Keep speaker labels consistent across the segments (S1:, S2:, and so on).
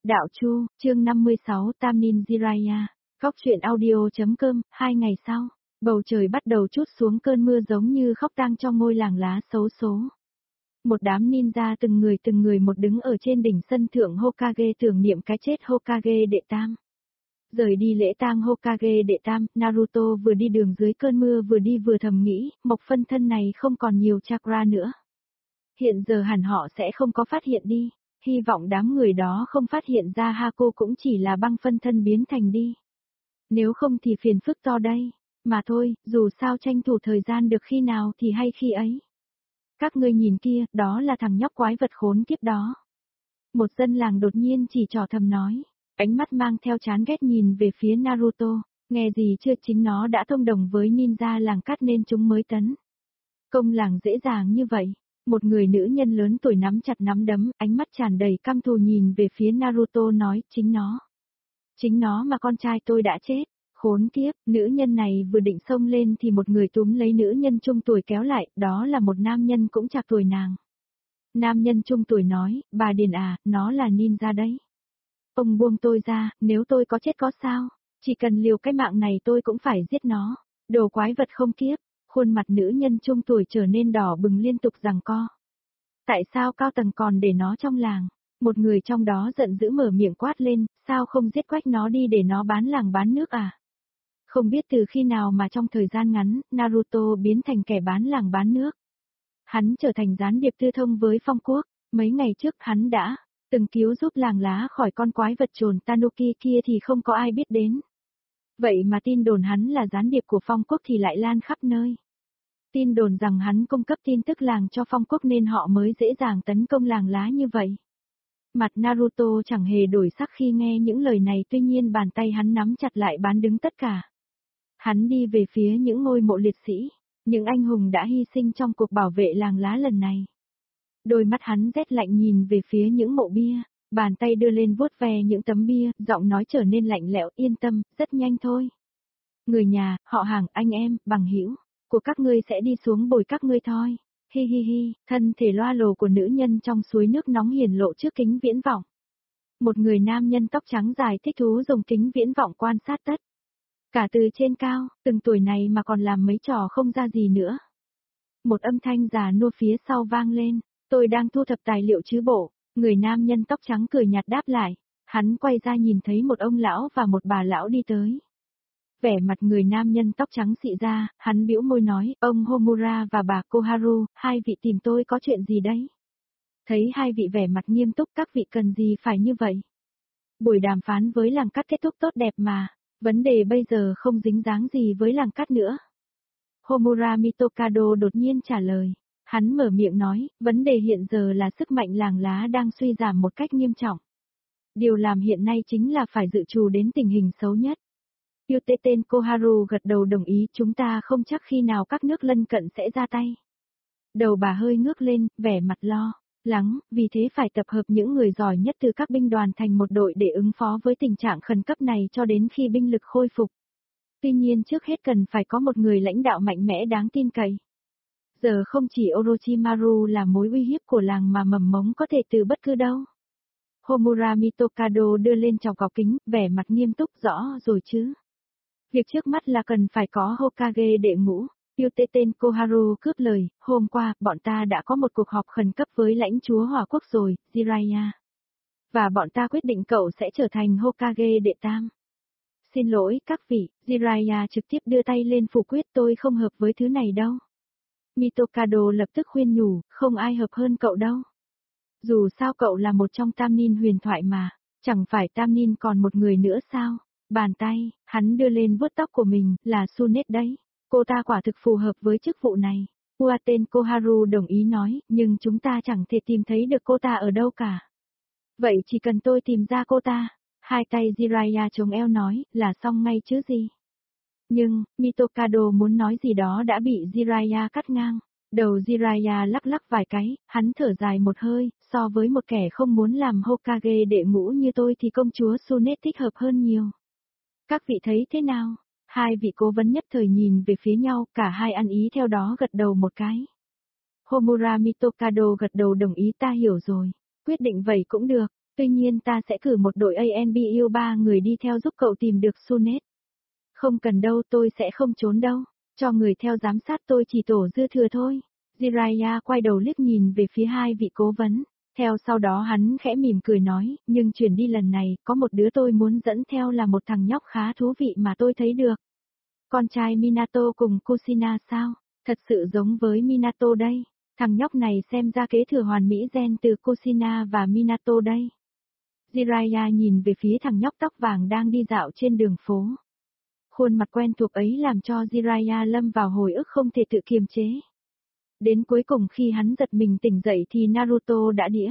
S1: Đạo Chu, chương 56 Tam Nin Jiraiya. Góc truyện audio.com. 2 ngày sau, bầu trời bắt đầu trút xuống cơn mưa giống như khóc tang trong ngôi làng lá xấu số. Một đám ninja từng người một đứng ở trên đỉnh sân thượng Hokage tưởng niệm cái chết Hokage đệ tam. Rời đi lễ tang Hokage đệ tam, Naruto vừa đi đường dưới cơn mưa vừa đi vừa thầm nghĩ, mộc phân thân này không còn nhiều chakra nữa. Hiện giờ hẳn họ sẽ không có phát hiện đi, hy vọng đám người đó không phát hiện ra Hako cũng chỉ là băng phân thân biến thành đi. Nếu không thì phiền phức to đây, mà thôi, dù sao tranh thủ thời gian được khi nào thì hay khi ấy. Các ngươi nhìn kia, đó là thằng nhóc quái vật khốn kiếp đó. Một dân làng đột nhiên chỉ trỏ thầm nói, ánh mắt mang theo chán ghét nhìn về phía Naruto, nghe gì chưa chính nó đã thông đồng với ninja làng cắt nên chúng mới tấn. Công làng dễ dàng như vậy, một người nữ nhân lớn tuổi nắm chặt nắm đấm, ánh mắt tràn đầy căm thù nhìn về phía Naruto nói, chính nó mà con trai tôi đã chết. Khốn kiếp, nữ nhân này vừa định xông lên thì một người túm lấy nữ nhân trung tuổi kéo lại, đó là một nam nhân cũng chạc tuổi nàng. Nam nhân trung tuổi nói, bà Điền à, nó là ninja đấy. Ông buông tôi ra, nếu tôi có chết có sao, chỉ cần liều cái mạng này tôi cũng phải giết nó. Đồ quái vật không kiếp, khuôn mặt nữ nhân trung tuổi trở nên đỏ bừng liên tục giằng co. Tại sao cao tầng còn để nó trong làng? Một người trong đó giận dữ mở miệng quát lên, sao không giết quách nó đi để nó bán làng bán nước à? Không biết từ khi nào mà trong thời gian ngắn, Naruto biến thành kẻ bán làng bán nước. Hắn trở thành gián điệp tư thông với Phong Quốc, mấy ngày trước hắn đã từng cứu giúp làng lá khỏi con quái vật trồn Tanuki kia thì không có ai biết đến. Vậy mà tin đồn hắn là gián điệp của Phong Quốc thì lại lan khắp nơi. Tin đồn rằng hắn cung cấp tin tức làng cho Phong Quốc nên họ mới dễ dàng tấn công làng lá như vậy. Mặt Naruto chẳng hề đổi sắc khi nghe những lời này, tuy nhiên bàn tay hắn nắm chặt lại bán đứng tất cả. Hắn đi về phía những ngôi mộ liệt sĩ, những anh hùng đã hy sinh trong cuộc bảo vệ làng lá lần này. Đôi mắt hắn rét lạnh nhìn về phía những mộ bia, bàn tay đưa lên vuốt ve những tấm bia, giọng nói trở nên lạnh lẽo, yên tâm, rất nhanh thôi. Người nhà, họ hàng, anh em, bằng hữu của các ngươi sẽ đi xuống bồi các ngươi thôi. Hi hi hi, thân thể loa lồ của nữ nhân trong suối nước nóng hiển lộ trước kính viễn vọng. Một người nam nhân tóc trắng dài thích thú dùng kính viễn vọng quan sát tất cả từ trên cao, từng tuổi này mà còn làm mấy trò không ra gì nữa. Một âm thanh già nua phía sau vang lên, tôi đang thu thập tài liệu chứ bộ, người nam nhân tóc trắng cười nhạt đáp lại, hắn quay ra nhìn thấy một ông lão và một bà lão đi tới. Vẻ mặt người nam nhân tóc trắng xị ra, hắn bĩu môi nói, ông Homura và bà Koharu, hai vị tìm tôi có chuyện gì đấy? Thấy hai vị vẻ mặt nghiêm túc, các vị cần gì phải như vậy? Buổi đàm phán với làng cắt kết thúc tốt đẹp mà. Vấn đề bây giờ không dính dáng gì với làng cắt nữa. Homura Mitokado đột nhiên trả lời. Hắn mở miệng nói, vấn đề hiện giờ là sức mạnh làng lá đang suy giảm một cách nghiêm trọng. Điều làm hiện nay chính là phải dự trù đến tình hình xấu nhất. Yuteten Koharu gật đầu đồng ý, chúng ta không chắc khi nào các nước lân cận sẽ ra tay. Đầu bà hơi ngước lên, vẻ mặt lo lắng, vì thế phải tập hợp những người giỏi nhất từ các binh đoàn thành một đội để ứng phó với tình trạng khẩn cấp này cho đến khi binh lực khôi phục. Tuy nhiên trước hết cần phải có một người lãnh đạo mạnh mẽ đáng tin cậy. Giờ không chỉ Orochimaru là mối uy hiếp của làng mà mầm mống có thể từ bất cứ đâu. Homura Mitokado đưa lên chọc gọc kính, vẻ mặt nghiêm túc, rõ rồi chứ. Việc trước mắt là cần phải có Hokage đệ ngũ. Yuteten Koharu cướp lời, hôm qua, bọn ta đã có một cuộc họp khẩn cấp với lãnh chúa Hỏa Quốc rồi, Jiraiya. Và bọn ta quyết định cậu sẽ trở thành Hokage đệ tam. Xin lỗi các vị, Jiraiya trực tiếp đưa tay lên phủ quyết, tôi không hợp với thứ này đâu. Mitokado lập tức khuyên nhủ, không ai hợp hơn cậu đâu. Dù sao cậu là một trong tam nin huyền thoại mà, chẳng phải tam nin còn một người nữa sao? Bàn tay, hắn đưa lên vuốt tóc của mình, là Sunet đấy. Cô ta quả thực phù hợp với chức vụ này. Uaten Koharu đồng ý nói, nhưng chúng ta chẳng thể tìm thấy được cô ta ở đâu cả. Vậy chỉ cần tôi tìm ra cô ta. Hai tay Jiraiya chống eo nói, là xong ngay chứ gì. Nhưng, Mitokado muốn nói gì đó đã bị Jiraiya cắt ngang. Đầu Jiraiya lắc lắc vài cái, hắn thở dài một hơi, so với một kẻ không muốn làm Hokage đệ ngũ như tôi thì công chúa Sunet thích hợp hơn nhiều. Các vị thấy thế nào? Hai vị cố vấn nhất thời nhìn về phía nhau, cả hai ăn ý theo đó gật đầu một cái. Homura Mitokado gật đầu đồng ý, ta hiểu rồi, quyết định vậy cũng được, Tuy nhiên ta sẽ cử một đội ANBU 3 người đi theo giúp cậu tìm được Sunet. Không cần đâu, tôi sẽ không trốn đâu. Cho người theo giám sát, tôi chỉ tổ dư thừa thôi. Jiraiya quay đầu liếc nhìn về phía hai vị cố vấn. Theo sau đó hắn khẽ mỉm cười nói, nhưng chuyển đi lần này, có một đứa tôi muốn dẫn theo là một thằng nhóc khá thú vị mà tôi thấy được. Con trai Minato cùng Kushina sao? Thật sự giống với Minato đây. Thằng nhóc này xem ra kế thừa hoàn mỹ gen từ Kushina và Minato đây. Jiraiya nhìn về phía thằng nhóc tóc vàng đang đi dạo trên đường phố. Khuôn mặt quen thuộc ấy làm cho Jiraiya lâm vào hồi ức không thể tự kiềm chế. Đến cuối cùng khi hắn giật mình tỉnh dậy thì Naruto đã đĩa.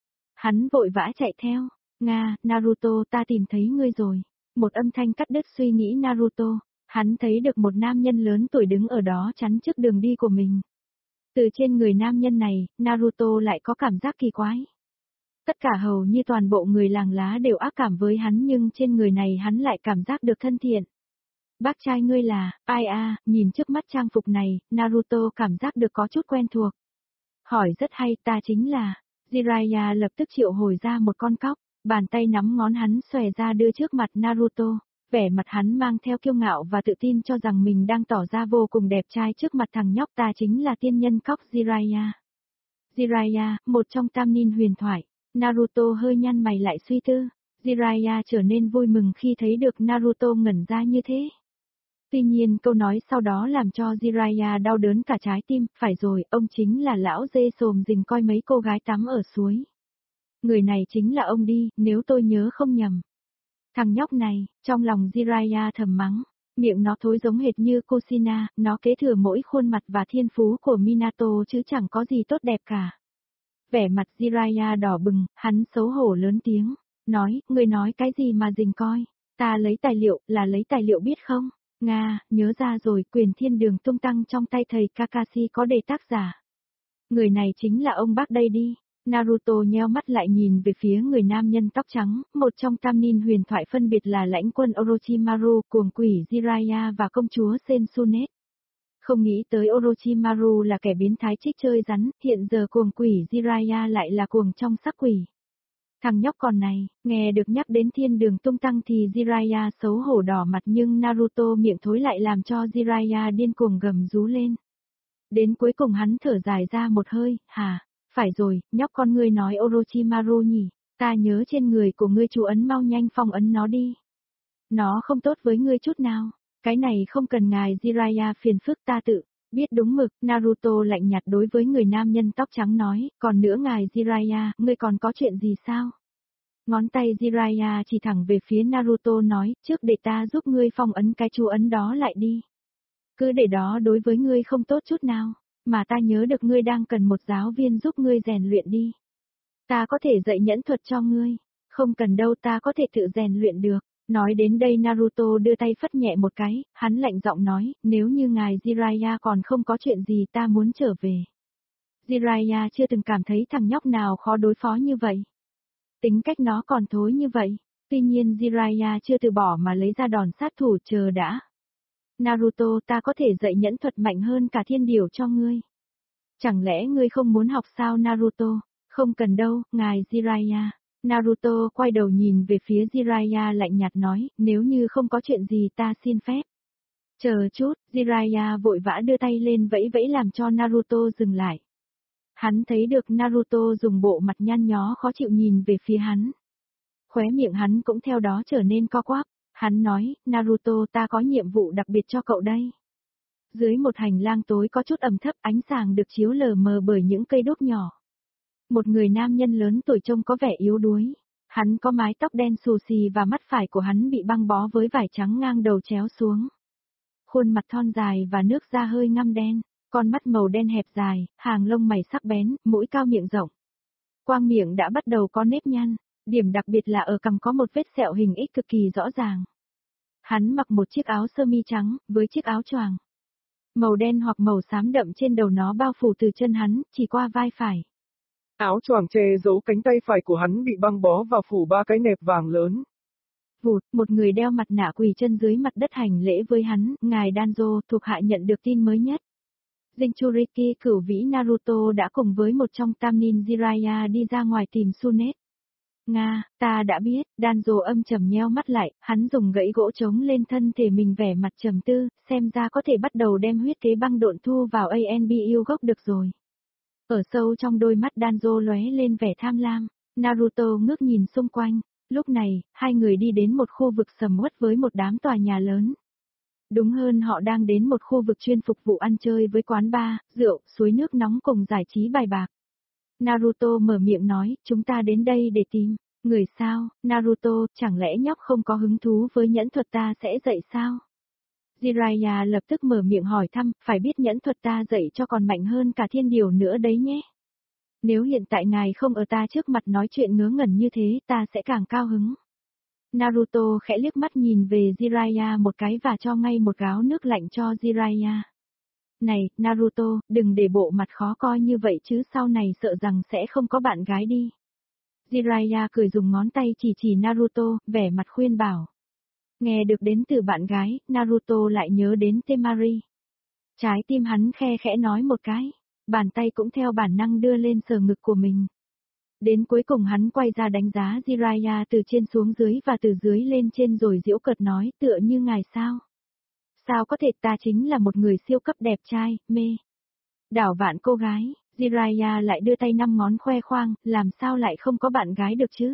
S1: Hắn vội vã chạy theo. Nga, Naruto, ta tìm thấy ngươi rồi. Một âm thanh cắt đứt suy nghĩ Naruto. Hắn thấy được một nam nhân lớn tuổi đứng ở đó chắn trước đường đi của mình. Từ trên người nam nhân này, Naruto lại có cảm giác kỳ quái. Tất cả hầu như toàn bộ người làng lá đều ác cảm với hắn nhưng trên người này hắn lại cảm giác được thân thiện. Bác trai ngươi là, ai à, nhìn trước mắt trang phục này, Naruto cảm giác được có chút quen thuộc. Hỏi rất hay, ta chính là, Jiraiya lập tức triệu hồi ra một con cóc, bàn tay nắm ngón hắn xòe ra đưa trước mặt Naruto, vẻ mặt hắn mang theo kiêu ngạo và tự tin cho rằng mình đang tỏ ra vô cùng đẹp trai trước mặt thằng nhóc ta chính là tiên nhân cóc Jiraiya. Jiraiya, một trong tam nin huyền thoại, Naruto hơi nhăn mày lại suy tư, Jiraiya trở nên vui mừng khi thấy được Naruto ngẩn ra như thế. Tuy nhiên câu nói sau đó làm cho Jiraiya đau đớn cả trái tim, phải rồi, ông chính là lão dê xồm rình coi mấy cô gái tắm ở suối. Người này chính là ông đi, nếu tôi nhớ không nhầm. Thằng nhóc này, trong lòng Jiraiya thầm mắng, miệng nó thối giống hệt như Kushina, nó kế thừa mỗi khuôn mặt và thiên phú của Minato chứ chẳng có gì tốt đẹp cả. Vẻ mặt Jiraiya đỏ bừng, hắn xấu hổ lớn tiếng, nói, người nói cái gì mà rình coi, ta lấy tài liệu, là lấy tài liệu biết không? Nga, nhớ ra rồi, quyền thiên đường tung tăng trong tay thầy Kakashi có đề tác giả. Người này chính là ông bác đây đi. Naruto nheo mắt lại nhìn về phía người nam nhân tóc trắng, một trong tam nin huyền thoại phân biệt là lãnh quân Orochimaru, cuồng quỷ Jiraiya và công chúa Sensunet. Không nghĩ tới Orochimaru là kẻ biến thái trích chơi rắn, hiện giờ cuồng quỷ Jiraiya lại là cuồng trong sắc quỷ. Thằng nhóc con này, nghe được nhắc đến thiên đường tung tăng thì Jiraiya xấu hổ đỏ mặt nhưng Naruto miệng thối lại làm cho Jiraiya điên cuồng gầm rú lên. Đến cuối cùng hắn thở dài ra một hơi, hả, phải rồi, nhóc con ngươi nói Orochimaru nhỉ, ta nhớ trên người của ngươi chú ấn mau nhanh phong ấn nó đi. Nó không tốt với ngươi chút nào, cái này không cần ngài Jiraiya phiền phức ta tự. Biết đúng mực, Naruto lạnh nhạt đối với người nam nhân tóc trắng nói, còn nữa ngài Jiraiya, ngươi còn có chuyện gì sao? Ngón tay Jiraiya chỉ thẳng về phía Naruto nói, trước để ta giúp ngươi phong ấn cái chú ấn đó lại đi. Cứ để đó đối với ngươi không tốt chút nào, mà ta nhớ được ngươi đang cần một giáo viên giúp ngươi rèn luyện đi. Ta có thể dạy nhẫn thuật cho ngươi, không cần đâu ta có thể tự rèn luyện được. Nói đến đây Naruto đưa tay phất nhẹ một cái, hắn lạnh giọng nói, nếu như ngài Jiraiya còn không có chuyện gì ta muốn trở về. Jiraiya chưa từng cảm thấy thằng nhóc nào khó đối phó như vậy. Tính cách nó còn thối như vậy, tuy nhiên Jiraiya chưa từ bỏ mà lấy ra đòn sát thủ chờ đã. Naruto ta có thể dạy nhẫn thuật mạnh hơn cả thiên điều cho ngươi. Chẳng lẽ ngươi không muốn học sao Naruto? Không cần đâu, ngài Jiraiya. Naruto quay đầu nhìn về phía Jiraiya lạnh nhạt nói, nếu như không có chuyện gì ta xin phép. Chờ chút, Jiraiya vội vã đưa tay lên vẫy vẫy làm cho Naruto dừng lại. Hắn thấy được Naruto dùng bộ mặt nhăn nhó khó chịu nhìn về phía hắn. Khóe miệng hắn cũng theo đó trở nên co quắp. Hắn nói, Naruto ta có nhiệm vụ đặc biệt cho cậu đây. Dưới một hành lang tối có chút ẩm thấp ánh sáng được chiếu lờ mờ bởi những cây đốt nhỏ. Một người nam nhân lớn tuổi trông có vẻ yếu đuối. Hắn có mái tóc đen xù xì và mắt phải của hắn bị băng bó với vải trắng ngang đầu chéo xuống. Khuôn mặt thon dài và nước da hơi ngăm đen, con mắt màu đen hẹp dài, hàng lông mày sắc bén, mũi cao miệng rộng. Quang miệng đã bắt đầu có nếp nhăn, điểm đặc biệt là ở cằm có một vết sẹo hình X cực kỳ rõ ràng. Hắn mặc một chiếc áo sơ mi trắng, với chiếc áo choàng màu đen hoặc màu xám đậm trên đầu nó bao phủ từ chân hắn, chỉ qua vai phải.
S2: Áo choàng che giấu cánh tay phải của hắn bị băng bó và phủ ba cái nẹp vàng lớn.
S1: Vụt, một người đeo mặt nạ quỳ chân dưới mặt đất hành lễ với hắn, ngài Danzo thuộc hạ nhận được tin mới nhất. Jinchuriki cửu vĩ Naruto đã cùng với một trong tam nin Jiraiya đi ra ngoài tìm Sunet. Nga, ta đã biết, Danzo âm trầm nheo mắt lại, hắn dùng gãy gỗ chống lên thân thể mình vẻ mặt trầm tư, xem ra có thể bắt đầu đem huyết kế băng độn thu vào ANBU gốc được rồi. Ở sâu trong đôi mắt Danzo lóe lên vẻ tham lam, Naruto ngước nhìn xung quanh, lúc này, hai người đi đến một khu vực sầm uất với một đám tòa nhà lớn. Đúng hơn họ đang đến một khu vực chuyên phục vụ ăn chơi với quán bar, rượu, suối nước nóng cùng giải trí bài bạc. Naruto mở miệng nói, chúng ta đến đây để tìm người sao, Naruto, chẳng lẽ nhóc không có hứng thú với nhẫn thuật ta sẽ dạy sao? Jiraiya lập tức mở miệng hỏi thăm, phải biết nhẫn thuật ta dạy cho còn mạnh hơn cả thiên điều nữa đấy nhé. Nếu hiện tại ngài không ở ta trước mặt nói chuyện ngớ ngẩn như thế ta sẽ càng cao hứng. Naruto khẽ liếc mắt nhìn về Jiraiya một cái và cho ngay một gáo nước lạnh cho Jiraiya. Này, Naruto, đừng để bộ mặt khó coi như vậy chứ sau này sợ rằng sẽ không có bạn gái đi. Jiraiya cười dùng ngón tay chỉ Naruto, vẻ mặt khuyên bảo. Nghe được đến từ bạn gái, Naruto lại nhớ đến Temari. Trái tim hắn khe khẽ nói một cái, bàn tay cũng theo bản năng đưa lên sờ ngực của mình. Đến cuối cùng hắn quay ra đánh giá Jiraiya từ trên xuống dưới và từ dưới lên trên rồi giễu cợt nói tựa như ngài sao. Sao có thể ta chính là một người siêu cấp đẹp trai, mê. Đảo vạn cô gái, Jiraiya lại đưa tay 5 ngón khoe khoang, làm sao lại không có bạn gái được chứ?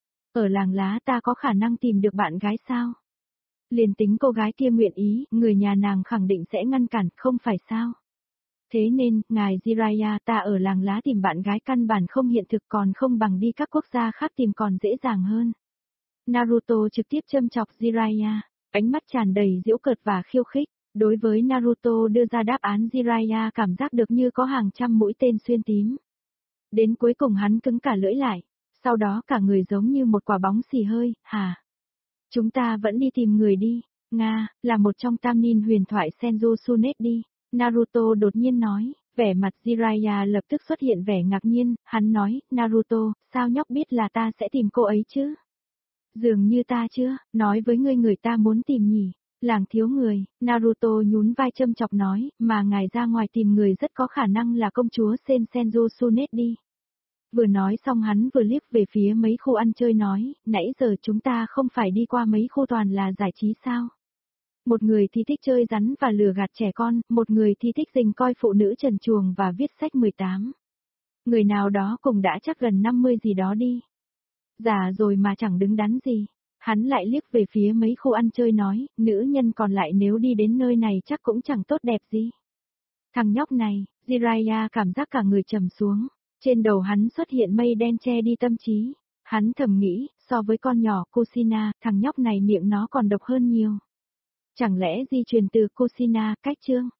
S1: Ở làng lá ta có khả năng tìm được bạn gái sao? Liền tính cô gái kia nguyện ý, người nhà nàng khẳng định sẽ ngăn cản, không phải sao? Thế nên, ngài Jiraiya ta ở làng lá tìm bạn gái căn bản không hiện thực còn không bằng đi các quốc gia khác tìm còn dễ dàng hơn. Naruto trực tiếp châm chọc Jiraiya, ánh mắt tràn đầy giễu cợt và khiêu khích. Đối với Naruto đưa ra đáp án Jiraiya cảm giác được như có hàng trăm mũi tên xuyên tím. Đến cuối cùng hắn cứng cả lưỡi lại, sau đó cả người giống như một quả bóng xì hơi, hả? Chúng ta vẫn đi tìm người đi, Nga, là một trong tam nin huyền thoại Senju Tsunade đi. Naruto đột nhiên nói, vẻ mặt Jiraiya lập tức xuất hiện vẻ ngạc nhiên, hắn nói, Naruto, sao nhóc biết là ta sẽ tìm cô ấy chứ? Dường như ta chưa, nói với ngươi người ta muốn tìm nhỉ, làng thiếu người, Naruto nhún vai châm chọc nói, mà ngài ra ngoài tìm người rất có khả năng là công chúa Senju Tsunade đi. Vừa nói xong hắn vừa liếc về phía mấy khu ăn chơi nói, nãy giờ chúng ta không phải đi qua mấy khu toàn là giải trí sao? Một người thì thích chơi rắn và lừa gạt trẻ con, một người thì thích rình coi phụ nữ trần truồng và viết sách 18. Người nào đó cùng đã chắc gần 50 gì đó đi. Già rồi mà chẳng đứng đắn gì. Hắn lại liếc về phía mấy khu ăn chơi nói, nữ nhân còn lại nếu đi đến nơi này chắc cũng chẳng tốt đẹp gì. Thằng nhóc này, Jiraiya cảm giác cả người trầm xuống. Trên đầu hắn xuất hiện mây đen che đi tâm trí. Hắn thầm nghĩ, so với con nhỏ Kushina, thằng nhóc này miệng nó còn độc hơn nhiều. Chẳng lẽ di truyền từ Kushina, cách chương?